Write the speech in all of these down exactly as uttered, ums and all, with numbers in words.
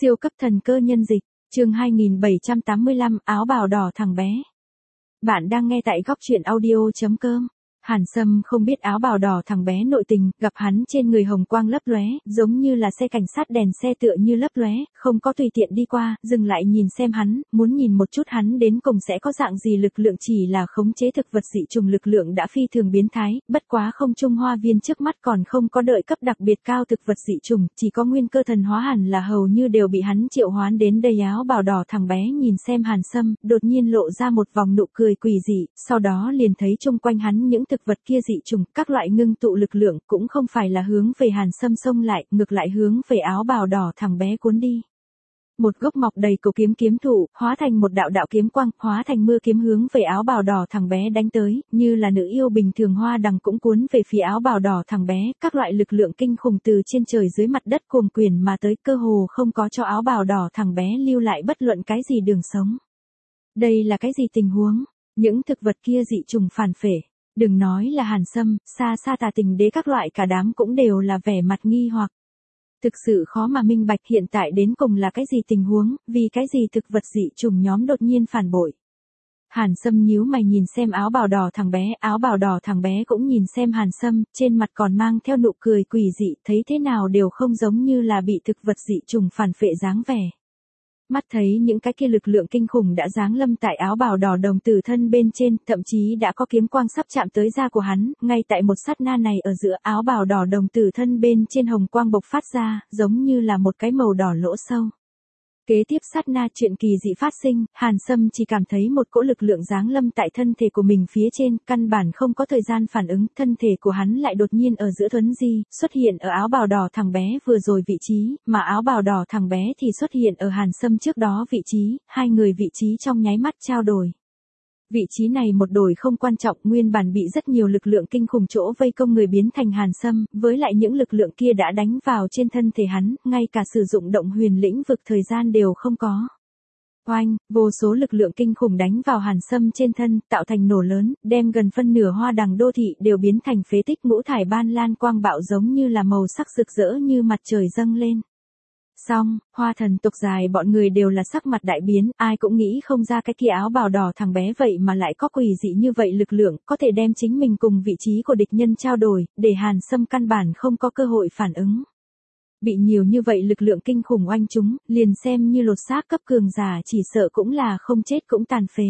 Siêu cấp thần cơ nhân dịch, chương hai nghìn bảy trăm tám mươi lăm, áo bào đỏ thằng bé. Bạn đang nghe tại góc truyện audio chấm com. Hàn Sâm không biết áo bào đỏ thằng bé nội tình, gặp hắn trên người hồng quang lấp lóe, giống như là xe cảnh sát đèn xe tựa như lấp lóe, không có tùy tiện đi qua, dừng lại nhìn xem hắn, muốn nhìn một chút hắn đến cùng sẽ có dạng gì lực lượng, chỉ là khống chế thực vật dị trùng lực lượng đã phi thường biến thái, bất quá không trung hoa viên trước mắt còn không có đợi cấp đặc biệt cao thực vật dị trùng, chỉ có nguyên cơ thần hóa hẳn là hầu như đều bị hắn triệu hoán đến đây. Áo bào đỏ thằng bé nhìn xem Hàn Sâm, đột nhiên lộ ra một vòng nụ cười quỷ dị, sau đó liền thấy chung quanh hắn những thực vật kia dị trùng, các loại ngưng tụ lực lượng, cũng không phải là hướng về Hàn Sâm xông lại, ngược lại hướng về áo bào đỏ thằng bé cuốn đi. Một gốc mọc đầy cổ kiếm kiếm thụ, hóa thành một đạo đạo kiếm quang, hóa thành mưa kiếm hướng về áo bào đỏ thằng bé đánh tới, như là nữ yêu bình thường hoa đằng cũng cuốn về phía áo bào đỏ thằng bé, các loại lực lượng kinh khủng từ trên trời dưới mặt đất cuồng quyền mà tới, cơ hồ không có cho áo bào đỏ thằng bé lưu lại bất luận cái gì đường sống. Đây là cái gì tình huống? Những thực vật kia dị trùng phản phệ. Đừng nói là Hàn Sâm, xa xa Tà Tình Đế các loại cả đám cũng đều là vẻ mặt nghi hoặc. Thực sự khó mà minh bạch hiện tại đến cùng là cái gì tình huống, vì cái gì thực vật dị trùng nhóm đột nhiên phản bội. Hàn Sâm nhíu mày nhìn xem áo bào đỏ thằng bé, áo bào đỏ thằng bé cũng nhìn xem Hàn Sâm, trên mặt còn mang theo nụ cười quỷ dị, thấy thế nào đều không giống như là bị thực vật dị trùng phản phệ dáng vẻ. Mắt thấy những cái kia lực lượng kinh khủng đã giáng lâm tại áo bào đỏ đồng tử thân bên trên, thậm chí đã có kiếm quang sắp chạm tới da của hắn, ngay tại một sát na này ở giữa áo bào đỏ đồng tử thân bên trên hồng quang bộc phát ra, giống như là một cái màu đỏ lỗ sâu. Kế tiếp sát na chuyện kỳ dị phát sinh, Hàn Sâm chỉ cảm thấy một cỗ lực lượng giáng lâm tại thân thể của mình phía trên, căn bản không có thời gian phản ứng, thân thể của hắn lại đột nhiên ở giữa thuấn di, xuất hiện ở áo bào đỏ thằng bé vừa rồi vị trí, mà áo bào đỏ thằng bé thì xuất hiện ở Hàn Sâm trước đó vị trí, hai người vị trí trong nháy mắt trao đổi. Vị trí này một đổi không quan trọng, nguyên bản bị rất nhiều lực lượng kinh khủng chỗ vây công người biến thành Hàn Sâm, với lại những lực lượng kia đã đánh vào trên thân thể hắn, ngay cả sử dụng động huyền lĩnh vực thời gian đều không có. Oanh, vô số lực lượng kinh khủng đánh vào Hàn Sâm trên thân, tạo thành nổ lớn, đem gần phân nửa hoa đằng đô thị đều biến thành phế tích, ngũ thải ban lan quang bạo giống như là màu sắc rực rỡ như mặt trời dâng lên. Xong, Hoa thần tộc dài bọn người đều là sắc mặt đại biến, ai cũng nghĩ không ra cái kia áo bào đỏ thằng bé vậy mà lại có quỷ dị như vậy lực lượng, có thể đem chính mình cùng vị trí của địch nhân trao đổi, để Hàn Sâm căn bản không có cơ hội phản ứng. Bị nhiều như vậy lực lượng kinh khủng oanh chúng, liền xem như lột xác cấp cường giả chỉ sợ cũng là không chết cũng tàn phế.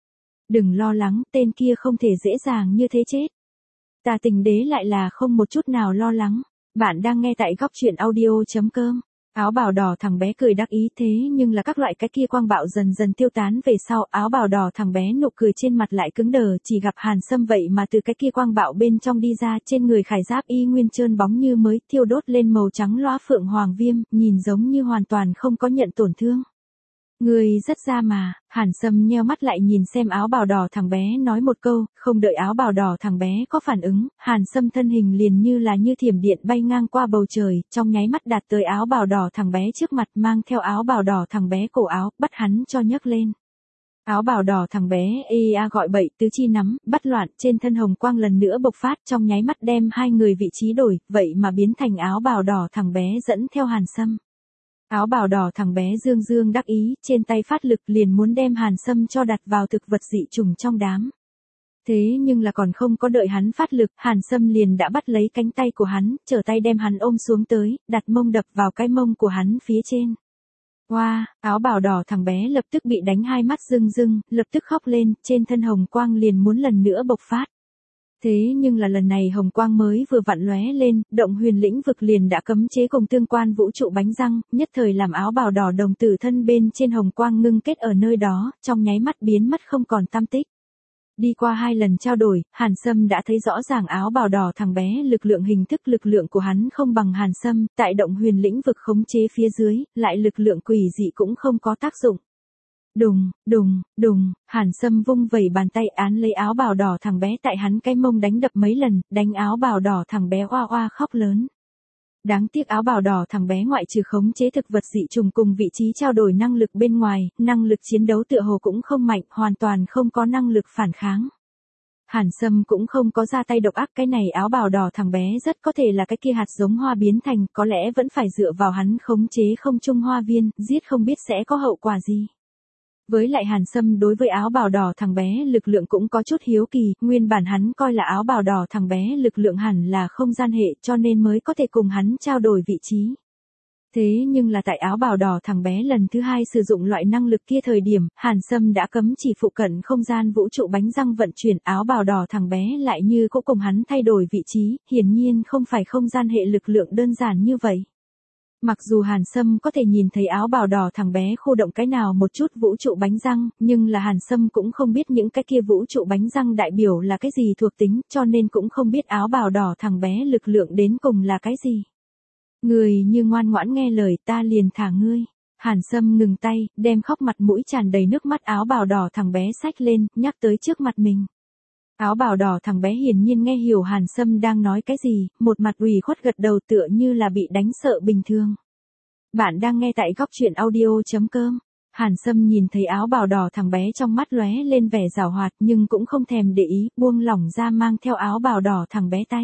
Đừng lo lắng, tên kia không thể dễ dàng như thế chết. Tà Tình Đế lại là không một chút nào lo lắng. Bạn đang nghe tại góc truyện audio chấm com. Áo bào đỏ thằng bé cười đắc ý, thế nhưng là các loại cái kia quang bạo dần dần tiêu tán về sau, áo bào đỏ thằng bé nụ cười trên mặt lại cứng đờ, chỉ gặp Hàn Sâm vậy mà từ cái kia quang bạo bên trong đi ra, trên người khải giáp y nguyên trơn bóng như mới, thiêu đốt lên màu trắng loá phượng hoàng viêm, nhìn giống như hoàn toàn không có nhận tổn thương. Người rất ra mà. Hàn Sâm nheo mắt lại nhìn xem áo bào đỏ thằng bé nói một câu, không đợi áo bào đỏ thằng bé có phản ứng, Hàn Sâm thân hình liền như là như thiểm điện bay ngang qua bầu trời, trong nháy mắt đạt tới áo bào đỏ thằng bé trước mặt, mang theo áo bào đỏ thằng bé cổ áo, bắt hắn cho nhấc lên. Áo bào đỏ thằng bé ê a gọi bậy, tứ chi nắm, bắt loạn, trên thân hồng quang lần nữa bộc phát, trong nháy mắt đem hai người vị trí đổi, vậy mà biến thành áo bào đỏ thằng bé dẫn theo Hàn Sâm. Áo bào đỏ thằng bé dương dương đắc ý, trên tay phát lực liền muốn đem Hàn Sâm cho đặt vào thực vật dị trùng trong đám. Thế nhưng là còn không có đợi hắn phát lực, Hàn Sâm liền đã bắt lấy cánh tay của hắn, trở tay đem hắn ôm xuống tới, đặt mông đập vào cái mông của hắn phía trên. Wow, áo bào đỏ thằng bé lập tức bị đánh hai mắt rưng rưng, lập tức khóc lên, trên thân hồng quang liền muốn lần nữa bộc phát. Thế nhưng là lần này hồng quang mới vừa vặn lóe lên, động huyền lĩnh vực liền đã cấm chế cùng tương quan vũ trụ bánh răng, nhất thời làm áo bào đỏ đồng tử thân bên trên hồng quang ngưng kết ở nơi đó, trong nháy mắt biến mất không còn tăm tích. Đi qua hai lần trao đổi, Hàn Sâm đã thấy rõ ràng áo bào đỏ thằng bé lực lượng hình thức lực lượng của hắn không bằng Hàn Sâm, tại động huyền lĩnh vực khống chế phía dưới, lại lực lượng quỷ dị cũng không có tác dụng. Đùng, đùng, đùng, Hàn Sâm vung vẩy bàn tay án lấy áo bào đỏ thằng bé tại hắn cái mông đánh đập mấy lần, đánh áo bào đỏ thằng bé oa oa khóc lớn. Đáng tiếc áo bào đỏ thằng bé ngoại trừ khống chế thực vật dị trùng cùng vị trí trao đổi năng lực bên ngoài, năng lực chiến đấu tựa hồ cũng không mạnh, hoàn toàn không có năng lực phản kháng. Hàn Sâm cũng không có ra tay độc ác, cái này áo bào đỏ thằng bé rất có thể là cái kia hạt giống hoa biến thành, có lẽ vẫn phải dựa vào hắn khống chế không trung hoa viên, giết không biết sẽ có hậu quả gì. Với lại Hàn Sâm đối với áo bào đỏ thằng bé lực lượng cũng có chút hiếu kỳ, nguyên bản hắn coi là áo bào đỏ thằng bé lực lượng hẳn là không gian hệ cho nên mới có thể cùng hắn trao đổi vị trí. Thế nhưng là tại áo bào đỏ thằng bé lần thứ hai sử dụng loại năng lực kia thời điểm, Hàn Sâm đã cấm chỉ phụ cận không gian vũ trụ bánh răng vận chuyển, áo bào đỏ thằng bé lại như cũng cùng hắn thay đổi vị trí, hiển nhiên không phải không gian hệ lực lượng đơn giản như vậy. Mặc dù Hàn Sâm có thể nhìn thấy áo bào đỏ thằng bé khu động cái nào một chút vũ trụ bánh răng, nhưng là Hàn Sâm cũng không biết những cái kia vũ trụ bánh răng đại biểu là cái gì thuộc tính, cho nên cũng không biết áo bào đỏ thằng bé lực lượng đến cùng là cái gì. Người như ngoan ngoãn nghe lời ta liền thả ngươi. Hàn Sâm ngừng tay, đem khóc mặt mũi tràn đầy nước mắt áo bào đỏ thằng bé xách lên, nhắc tới trước mặt mình. Áo bào đỏ thằng bé hiển nhiên nghe hiểu Hàn Sâm đang nói cái gì, một mặt ủy khuất gật đầu tựa như là bị đánh sợ bình thường. Bạn đang nghe tại góc truyện audio chấm com. Hàn Sâm nhìn thấy áo bào đỏ thằng bé trong mắt lóe lên vẻ giảo hoạt nhưng cũng không thèm để ý, buông lỏng ra mang theo áo bào đỏ thằng bé tay.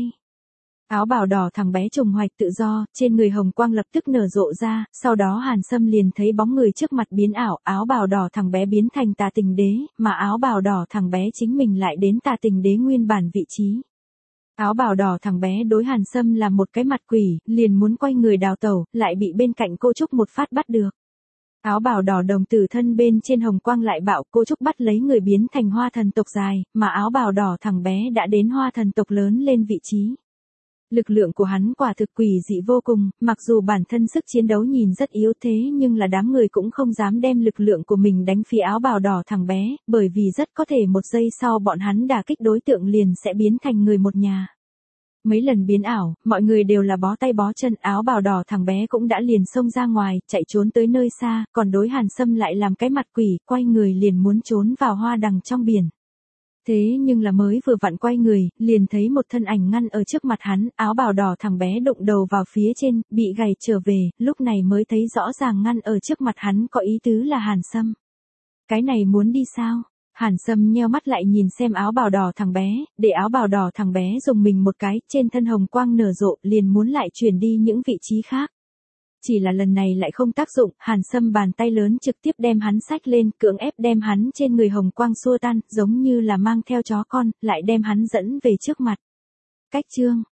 Áo bào đỏ thằng bé trùng hoạch tự do, trên người hồng quang lập tức nở rộ ra, sau đó Hàn Sâm liền thấy bóng người trước mặt biến ảo, áo bào đỏ thằng bé biến thành Tà Tình Đế, mà áo bào đỏ thằng bé chính mình lại đến Tà Tình Đế nguyên bản vị trí. Áo bào đỏ thằng bé đối Hàn Sâm là một cái mặt quỷ, liền muốn quay người đào tẩu, lại bị bên cạnh cô Trúc một phát bắt được. Áo bào đỏ đồng tử thân bên trên hồng quang lại bạo, cô Trúc bắt lấy người biến thành hoa thần tộc dài, mà áo bào đỏ thằng bé đã đến hoa thần tộc lớn lên vị trí. Lực lượng của hắn quả thực quỷ dị vô cùng, mặc dù bản thân sức chiến đấu nhìn rất yếu thế nhưng là đám người cũng không dám đem lực lượng của mình đánh phía áo bào đỏ thằng bé, bởi vì rất có thể một giây sau bọn hắn đả kích đối tượng liền sẽ biến thành người một nhà. Mấy lần biến ảo, mọi người đều là bó tay bó chân, áo bào đỏ thằng bé cũng đã liền xông ra ngoài, chạy trốn tới nơi xa, còn đối Hàn Sâm lại làm cái mặt quỷ, quay người liền muốn trốn vào hoa đằng trong biển. Thế nhưng là mới vừa vặn quay người, liền thấy một thân ảnh ngăn ở trước mặt hắn, áo bào đỏ thằng bé đụng đầu vào phía trên, bị gầy trở về, lúc này mới thấy rõ ràng ngăn ở trước mặt hắn có ý tứ là Hàn Sâm. Cái này muốn đi sao? Hàn Sâm nheo mắt lại nhìn xem áo bào đỏ thằng bé, để áo bào đỏ thằng bé dùng mình một cái, trên thân hồng quang nở rộ, liền muốn lại chuyển đi những vị trí khác. Chỉ là lần này lại không tác dụng, Hàn Sâm bàn tay lớn trực tiếp đem hắn xách lên, cưỡng ép đem hắn trên người hồng quang xua tan, giống như là mang theo chó con, lại đem hắn dẫn về trước mặt. Cách chương